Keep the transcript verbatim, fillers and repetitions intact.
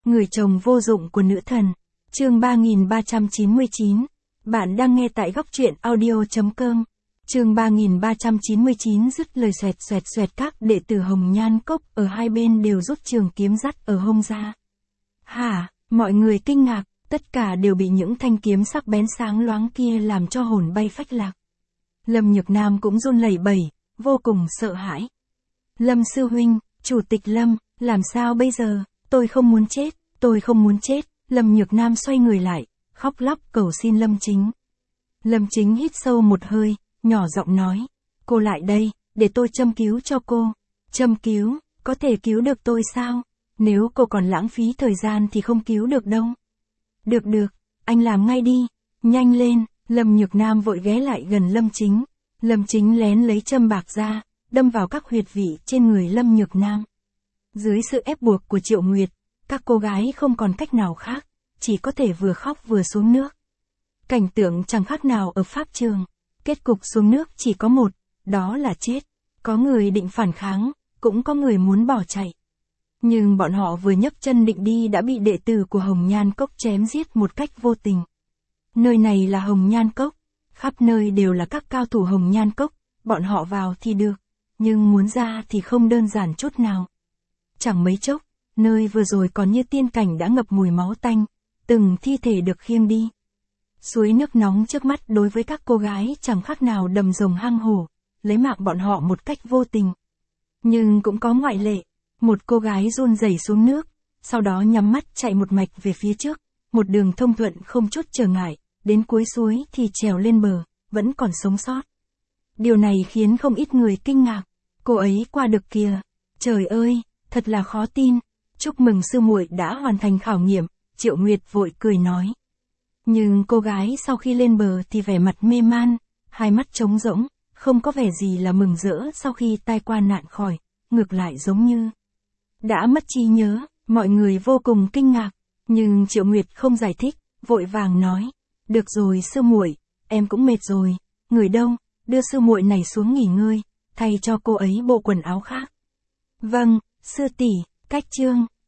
Người chồng vô dụng của nữ thần. Chương ba nghìn ba trăm chín mươi chín. Bạn đang nghe tại góc truyện audio chấm com. Chương ba nghìn ba trăm chín mươi chín dứt lời xoẹt xoẹt xoẹt, các đệ tử Hồng Nhan Cốc ở hai bên đều rút trường kiếm dắt ở hông ra. Hả? Mọi người kinh ngạc, tất cả đều bị những thanh kiếm sắc bén sáng loáng kia làm cho hồn bay phách lạc. Lâm Nhược Nam cũng run lẩy bẩy, vô cùng sợ hãi. Lâm sư huynh, chủ tịch Lâm, làm sao bây giờ? Tôi không muốn chết, tôi không muốn chết. Lâm Nhược Nam xoay người lại, khóc lóc cầu xin Lâm Chính. Lâm Chính hít sâu một hơi, nhỏ giọng nói, cô lại đây, để tôi châm cứu cho cô. Châm cứu, có thể cứu được tôi sao? Nếu cô còn lãng phí thời gian thì không cứu được đâu. Được được, anh làm ngay đi, nhanh lên. Lâm Nhược Nam vội ghé lại gần Lâm Chính. Lâm Chính lén lấy châm bạc ra, đâm vào các huyệt vị trên người Lâm Nhược Nam. Dưới sự ép buộc của Triệu Nguyệt, các cô gái không còn cách nào khác, chỉ có thể vừa khóc vừa xuống nước. Cảnh tượng chẳng khác nào ở pháp trường, kết cục xuống nước chỉ có một, đó là chết. Có người định phản kháng, cũng có người muốn bỏ chạy. Nhưng bọn họ vừa nhấc chân định đi đã bị đệ tử của Hồng Nhan Cốc chém giết một cách vô tình. Nơi này là Hồng Nhan Cốc, khắp nơi đều là các cao thủ Hồng Nhan Cốc, bọn họ vào thì được, nhưng muốn ra thì không đơn giản chút nào. Chẳng mấy chốc, nơi vừa rồi còn như tiên cảnh đã ngập mùi máu tanh, từng thi thể được khiêng đi. Suối nước nóng trước mắt đối với các cô gái chẳng khác nào đầm rồng hang hổ, lấy mạng bọn họ một cách vô tình. Nhưng cũng có ngoại lệ, một cô gái run rẩy xuống nước, sau đó nhắm mắt chạy một mạch về phía trước, một đường thông thuận không chút trở ngại, đến cuối suối thì trèo lên bờ, vẫn còn sống sót. Điều này khiến không ít người kinh ngạc, cô ấy qua được kìa, trời ơi, thật là khó tin. Chúc mừng sư muội đã hoàn thành khảo nghiệm, Triệu Nguyệt vội cười nói. Nhưng cô gái sau khi lên bờ thì vẻ mặt mê man, hai mắt trống rỗng, không có vẻ gì là mừng rỡ sau khi tai qua nạn khỏi, ngược lại giống như đã mất trí nhớ. Mọi người vô cùng kinh ngạc, nhưng Triệu Nguyệt không giải thích, vội vàng nói, được rồi sư muội, em cũng mệt rồi, người đâu, đưa sư muội này xuống nghỉ ngơi, thay cho cô ấy bộ quần áo khác. Vâng, sư tỷ. Cách chương